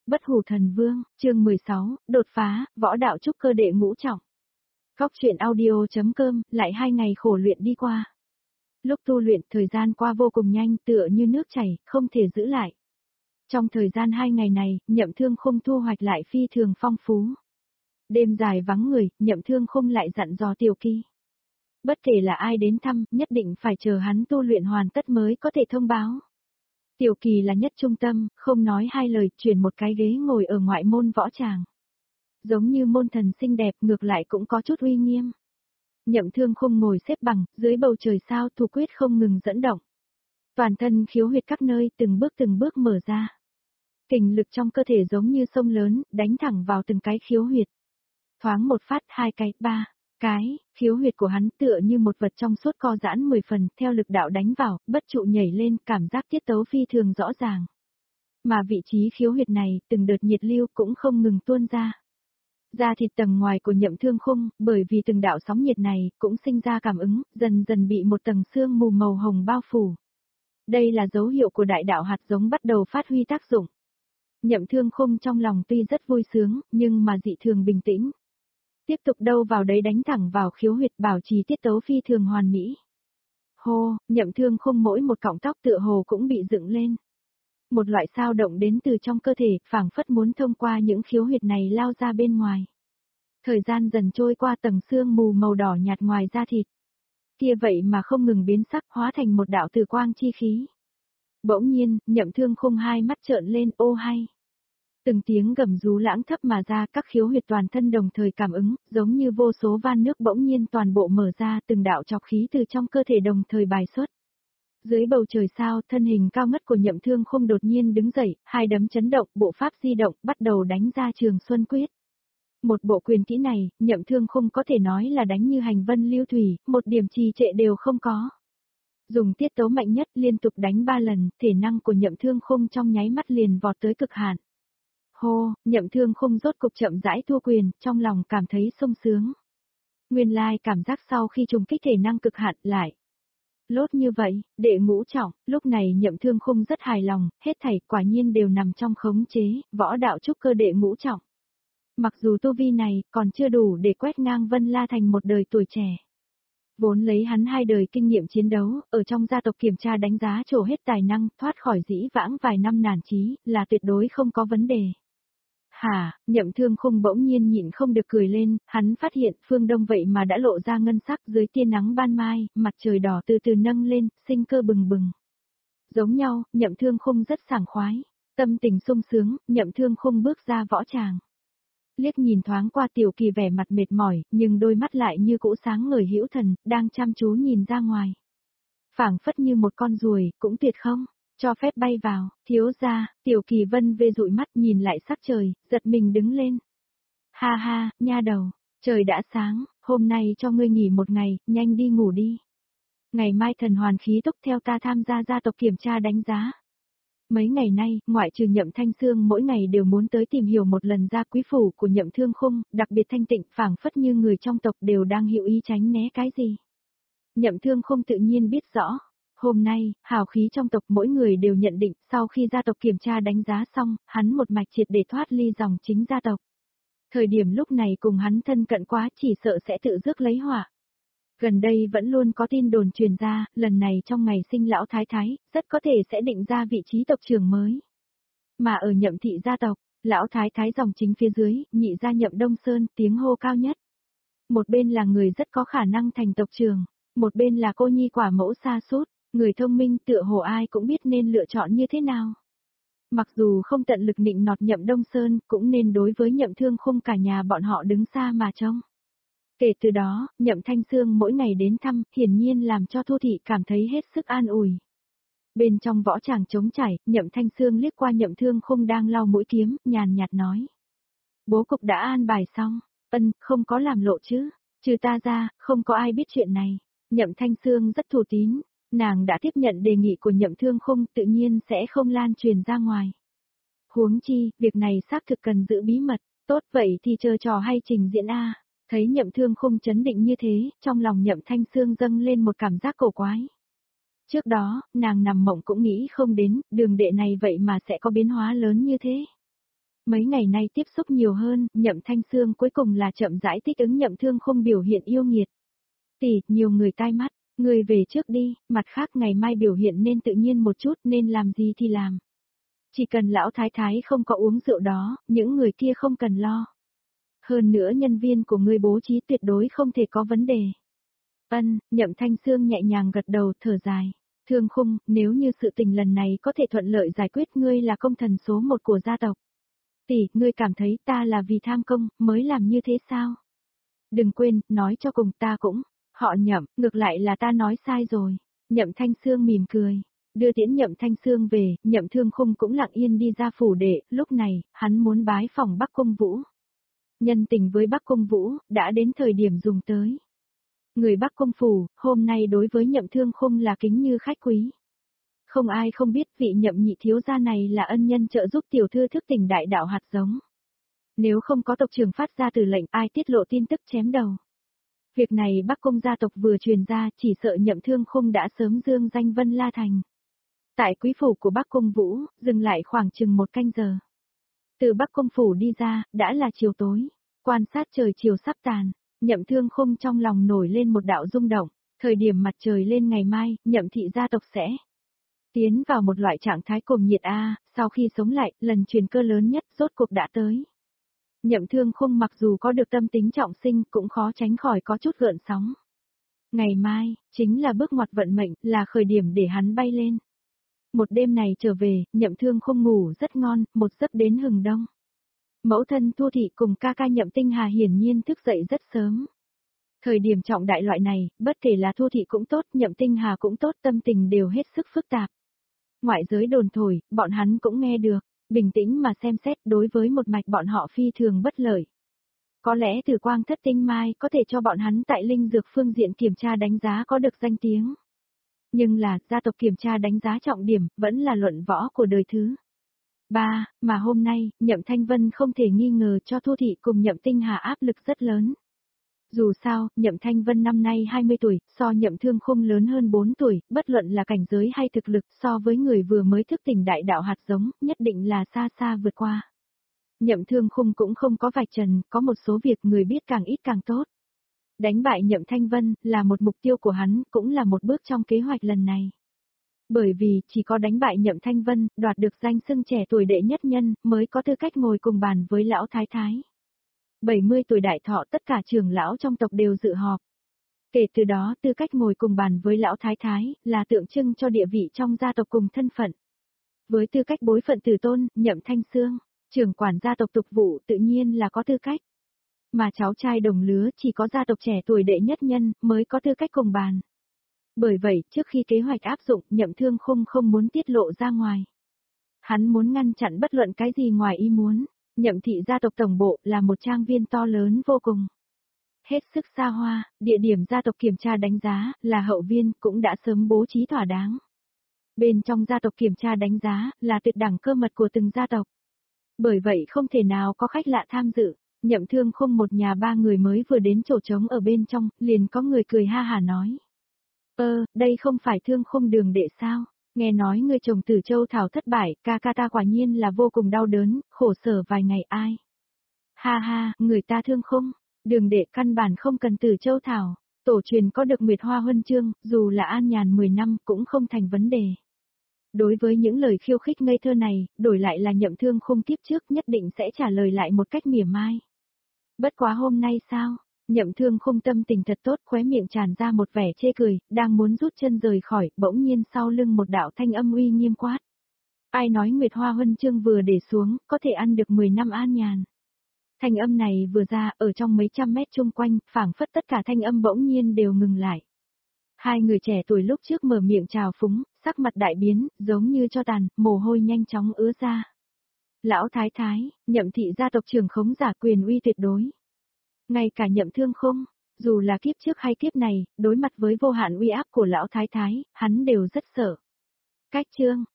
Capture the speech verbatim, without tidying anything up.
Bất hủ thần vương, chương mười sáu, đột phá, võ đạo trúc cơ đệ ngũ trọng. Góc truyện audio.com, lại hai ngày khổ luyện đi qua. Lúc tu luyện, thời gian qua vô cùng nhanh, tựa như nước chảy, không thể giữ lại. Trong thời gian hai ngày này, Nhậm Thương Khung thu hoạch lại phi thường phong phú. Đêm dài vắng người, Nhậm Thương Khung lại dặn dò Tiểu Kỳ. Bất kể là ai đến thăm, nhất định phải chờ hắn tu luyện hoàn tất mới có thể thông báo. Tiểu Kỳ là nhất trung tâm, không nói hai lời, chuyển một cái ghế ngồi ở ngoại môn võ tràng. Giống như môn thần xinh đẹp, ngược lại cũng có chút uy nghiêm. Nhậm Thương Khung ngồi xếp bằng, dưới bầu trời sao thủ quyết không ngừng dẫn động. Toàn thân khiếu huyệt các nơi từng bước từng bước mở ra. Kình lực trong cơ thể giống như sông lớn, đánh thẳng vào từng cái khiếu huyệt. Thoáng một phát, hai cái, ba cái, khiếu huyệt của hắn tựa như một vật trong suốt co giãn mười phần, theo lực đạo đánh vào, bất trụ nhảy lên, cảm giác tiết tấu phi thường rõ ràng. Mà vị trí khiếu huyệt này, từng đợt nhiệt lưu cũng không ngừng tuôn ra. Da thịt tầng ngoài của Nhậm Thương Khung, bởi vì từng đạo sóng nhiệt này, cũng sinh ra cảm ứng, dần dần bị một tầng sương mù màu hồng bao phủ. Đây là dấu hiệu của đại đạo hạt giống bắt đầu phát huy tác dụng. Nhậm Thương Khung trong lòng tuy rất vui sướng, nhưng mà dị thường bình tĩnh. Tiếp tục đâu vào đấy đánh thẳng vào khiếu huyệt, bảo trì tiết tấu phi thường hoàn mỹ. Hô, Nhậm Thương Khung mỗi một cọng tóc tựa hồ cũng bị dựng lên. Một loại sao động đến từ trong cơ thể, phảng phất muốn thông qua những khiếu huyệt này lao ra bên ngoài. Thời gian dần trôi qua, tầng sương mù màu đỏ nhạt ngoài da thịt. Kia vậy mà không ngừng biến sắc, hóa thành một đạo từ quang chi khí. Bỗng nhiên, Nhậm Thương Khung hai mắt trợn lên, ô hay. Từng tiếng gầm rú lãng thấp mà ra, các khiếu huyệt toàn thân đồng thời cảm ứng, giống như vô số van nước bỗng nhiên toàn bộ mở ra, từng đạo chọc khí từ trong cơ thể đồng thời bài xuất. Dưới bầu trời sao, thân hình cao ngất của Nhậm Thương Khung đột nhiên đứng dậy, hai đấm chấn động, bộ pháp di động, bắt đầu đánh ra Trường Xuân Quyết. Một bộ quyền kỹ này, Nhậm Thương Khung có thể nói là đánh như hành vân lưu thủy, một điểm trì trệ đều không có. Dùng tiết tấu mạnh nhất liên tục đánh ba lần, thể năng của Nhậm Thương Khung trong nháy mắt liền vọt tới cực hạn. Hô, Nhậm Thương Khung rốt cục chậm rãi thua quyền, trong lòng cảm thấy sung sướng. Nguyên lai cảm giác sau khi trùng kích thể năng cực hạn lại. Lốt như vậy, đệ ngũ trọng, lúc này Nhậm Thương Khung rất hài lòng, hết thảy quả nhiên đều nằm trong khống chế, võ đạo trúc cơ đệ ngũ trọng. Mặc dù tu vi này còn chưa đủ để quét ngang Vân La thành một đời tuổi trẻ. Vốn lấy hắn hai đời kinh nghiệm chiến đấu, ở trong gia tộc kiểm tra đánh giá trổ hết tài năng, thoát khỏi dĩ vãng vài năm nản chí, là tuyệt đối không có vấn đề. Hả, Nhậm Thương Khung bỗng nhiên nhịn không được cười lên, hắn phát hiện phương đông vậy mà đã lộ ra ngân sắc dưới tia nắng ban mai, mặt trời đỏ từ từ nâng lên, sinh cơ bừng bừng. Giống nhau, Nhậm Thương Khung rất sảng khoái, tâm tình sung sướng, Nhậm Thương Khung bước ra võ tràng. Liếc nhìn thoáng qua Tiểu Kỳ vẻ mặt mệt mỏi, nhưng đôi mắt lại như cũ sáng ngời hữu thần, đang chăm chú nhìn ra ngoài. Phảng phất như một con ruồi, cũng tuyệt không? Cho phép bay vào, thiếu gia, Tiểu Kỳ vân vê dụi mắt nhìn lại sắc trời, giật mình đứng lên. Ha ha, nha đầu, trời đã sáng, hôm nay cho ngươi nghỉ một ngày, nhanh đi ngủ đi. Ngày mai thần hoàn khí túc theo ta tham gia gia tộc kiểm tra đánh giá. Mấy ngày nay, ngoại trừ Nhậm Thanh Sương mỗi ngày đều muốn tới tìm hiểu một lần gia quý phủ của Nhậm Thương Khung, đặc biệt thanh tịnh, phảng phất như người trong tộc đều đang hữu ý tránh né cái gì. Nhậm Thương Khung tự nhiên biết rõ. Hôm nay, hào khí trong tộc mỗi người đều nhận định, sau khi gia tộc kiểm tra đánh giá xong, hắn một mạch triệt để thoát ly dòng chính gia tộc. Thời điểm lúc này cùng hắn thân cận quá chỉ sợ sẽ tự rước lấy họa. Gần đây vẫn luôn có tin đồn truyền ra, lần này trong ngày sinh lão thái thái, rất có thể sẽ định ra vị trí tộc trưởng mới. Mà ở Nhậm thị gia tộc, lão thái thái dòng chính phía dưới, nhị gia Nhậm Đông Sơn, tiếng hô cao nhất. Một bên là người rất có khả năng thành tộc trưởng, một bên là cô nhi quả mẫu sa sút. Người thông minh tựa hồ ai cũng biết nên lựa chọn như thế nào. Mặc dù không tận lực nịnh nọt Nhậm Đông Sơn, cũng nên đối với Nhậm Thương Khung cả nhà bọn họ đứng xa mà trông. Kể từ đó, Nhậm Thanh Sương mỗi ngày đến thăm, hiển nhiên làm cho Thu Thị cảm thấy hết sức an ủi. Bên trong võ tràng trống trải, Nhậm Thanh Sương liếc qua Nhậm Thương Khung đang lau mũi kiếm, nhàn nhạt nói. Bố cục đã an bài xong, ân, không có làm lộ chứ, trừ ta ra, không có ai biết chuyện này. Nhậm Thanh Sương rất thủ tín. Nàng đã tiếp nhận đề nghị của Nhậm Thương Khung, tự nhiên sẽ không lan truyền ra ngoài. Huống chi, việc này xác thực cần giữ bí mật, tốt vậy thì chờ trò hay trình diễn a. Thấy Nhậm Thương Khung chấn định như thế, trong lòng Nhậm Thanh Sương dâng lên một cảm giác cổ quái. Trước đó, nàng nằm mộng cũng nghĩ không đến, đường đệ này vậy mà sẽ có biến hóa lớn như thế. Mấy ngày nay tiếp xúc nhiều hơn, Nhậm Thanh Sương cuối cùng là chậm rãi thích ứng Nhậm Thương Khung biểu hiện yêu nghiệt. Tỷ, nhiều người tai mắt, người về trước đi, mặt khác ngày mai biểu hiện nên tự nhiên một chút, nên làm gì thì làm. Chỉ cần lão thái thái không có uống rượu đó, những người kia không cần lo. Hơn nữa nhân viên của ngươi bố trí tuyệt đối không thể có vấn đề. Ân, Nhậm Thanh Sương nhẹ nhàng gật đầu, thở dài. Thương Khung, nếu như sự tình lần này có thể thuận lợi giải quyết, ngươi là công thần số một của gia tộc. Tỷ, ngươi cảm thấy ta là vì tham công, mới làm như thế sao? Đừng quên, nói cho cùng ta cũng, họ Nhậm, ngược lại là ta nói sai rồi. Nhậm Thanh Sương mỉm cười. Đưa tiễn Nhậm Thanh Sương về, Nhậm Thương Khung cũng lặng yên đi ra phủ đệ, lúc này, hắn muốn bái phòng Bắc Cung Vũ. Nhân tình với Bắc Cung Vũ, đã đến thời điểm dùng tới. Người Bắc Cung phủ, hôm nay đối với Nhậm Thương Khung là kính như khách quý. Không ai không biết vị Nhậm nhị thiếu gia này là ân nhân trợ giúp tiểu thư thức tỉnh đại đạo hạt giống. Nếu không có tộc trưởng phát ra từ lệnh, ai tiết lộ tin tức chém đầu. Việc này Bắc Cung gia tộc vừa truyền ra, chỉ sợ Nhậm Thương Khung đã sớm dương danh Vân La Thành. Tại quý phủ của Bắc Cung Vũ, dừng lại khoảng chừng một canh giờ. Từ Bắc Cung phủ đi ra, đã là chiều tối. Quan sát trời chiều sắp tàn, Nhậm Thương Khung trong lòng nổi lên một đạo rung động. Thời điểm mặt trời lên ngày mai, Nhậm thị gia tộc sẽ tiến vào một loại trạng thái cuồng nhiệt A, sau khi sống lại, lần truyền cơ lớn nhất rốt cuộc đã tới. Nhậm Thương Khung mặc dù có được tâm tính trọng sinh, cũng khó tránh khỏi có chút gợn sóng. Ngày mai, chính là bước ngoặt vận mệnh, là khởi điểm để hắn bay lên. Một đêm này trở về, Nhậm Thương Khung ngủ rất ngon, một giấc đến hừng đông. Mẫu thân Thu Thị cùng ca ca Nhậm Tinh Hà hiển nhiên thức dậy rất sớm. Thời điểm trọng đại loại này, bất kể là Thu Thị cũng tốt, Nhậm Tinh Hà cũng tốt, tâm tình đều hết sức phức tạp. Ngoại giới đồn thổi, bọn hắn cũng nghe được, bình tĩnh mà xem xét, đối với một mạch bọn họ phi thường bất lợi. Có lẽ từ Quang Thất Tinh Mai có thể cho bọn hắn tại linh dược phương diện kiểm tra đánh giá có được danh tiếng. Nhưng là, gia tộc kiểm tra đánh giá trọng điểm, vẫn là luận võ của đời thứ ba, mà hôm nay, Nhậm Thanh Vân không thể nghi ngờ cho Thu Thị cùng Nhậm Tinh Hà áp lực rất lớn. Dù sao, Nhậm Thanh Vân năm nay hai mươi tuổi, so Nhậm Thương Khung lớn hơn bốn tuổi, bất luận là cảnh giới hay thực lực so với người vừa mới thức tỉnh đại đạo hạt giống, nhất định là xa xa vượt qua. Nhậm Thương Khung cũng không có vạch trần, có một số việc người biết càng ít càng tốt. Đánh bại Nhậm Thanh Vân là một mục tiêu của hắn, cũng là một bước trong kế hoạch lần này. Bởi vì, chỉ có đánh bại Nhậm Thanh Vân, đoạt được danh xưng trẻ tuổi đệ nhất nhân, mới có tư cách ngồi cùng bàn với lão thái thái. bảy mươi tuổi đại thọ tất cả trưởng lão trong tộc đều dự họp. Kể từ đó tư cách ngồi cùng bàn với lão thái thái, là tượng trưng cho địa vị trong gia tộc cùng thân phận. Với tư cách bối phận tử tôn, Nhậm Thanh Sương, trưởng quản gia tộc tục vụ tự nhiên là có tư cách. Mà cháu trai đồng lứa chỉ có gia tộc trẻ tuổi đệ nhất nhân, mới có tư cách cùng bàn. Bởi vậy, trước khi kế hoạch áp dụng, Nhậm Thương Khung không muốn tiết lộ ra ngoài. Hắn muốn ngăn chặn bất luận cái gì ngoài ý muốn. Nhậm thị gia tộc tổng bộ là một trang viên to lớn vô cùng. Hết sức xa hoa, địa điểm gia tộc kiểm tra đánh giá là hậu viên cũng đã sớm bố trí thỏa đáng. Bên trong gia tộc kiểm tra đánh giá là tuyệt đẳng cơ mật của từng gia tộc. Bởi vậy không thể nào có khách lạ tham dự. Nhậm Thương Khung một nhà ba người mới vừa đến chỗ trống ở bên trong, liền có người cười ha hả nói. Ơ, đây không phải Thương Khung đường đệ sao? Nghe nói người chồng Tử Châu Thảo thất bại, ca ca ta quả nhiên là vô cùng đau đớn, khổ sở vài ngày ai. Ha ha, người ta Thương Khung, đường đệ căn bản không cần Tử Châu Thảo, tổ truyền có được Nguyệt Hoa Huân Chương, dù là an nhàn mười năm cũng không thành vấn đề. Đối với những lời khiêu khích ngây thơ này, đổi lại là Nhậm Thương Khung tiếp trước nhất định sẽ trả lời lại một cách mỉa mai. Bất quá hôm nay sao? Nhậm Thương Khung tâm tình thật tốt, khóe miệng tràn ra một vẻ chê cười, đang muốn rút chân rời khỏi, bỗng nhiên sau lưng một đạo thanh âm uy nghiêm quát. Ai nói Nguyệt Hoa Huân Chương vừa để xuống, có thể ăn được mười năm an nhàn. Thanh âm này vừa ra, ở trong mấy trăm mét chung quanh, phảng phất tất cả thanh âm bỗng nhiên đều ngừng lại. Hai người trẻ tuổi lúc trước mở miệng chào phúng, sắc mặt đại biến, giống như cho tàn, mồ hôi nhanh chóng ứa ra. Lão Thái Thái, Nhậm thị gia tộc trưởng khống giả quyền uy tuyệt đối. Ngay cả Nhậm Thương Khung, dù là kiếp trước hay kiếp này, đối mặt với vô hạn uy áp của lão thái thái, hắn đều rất sợ. Cách chương,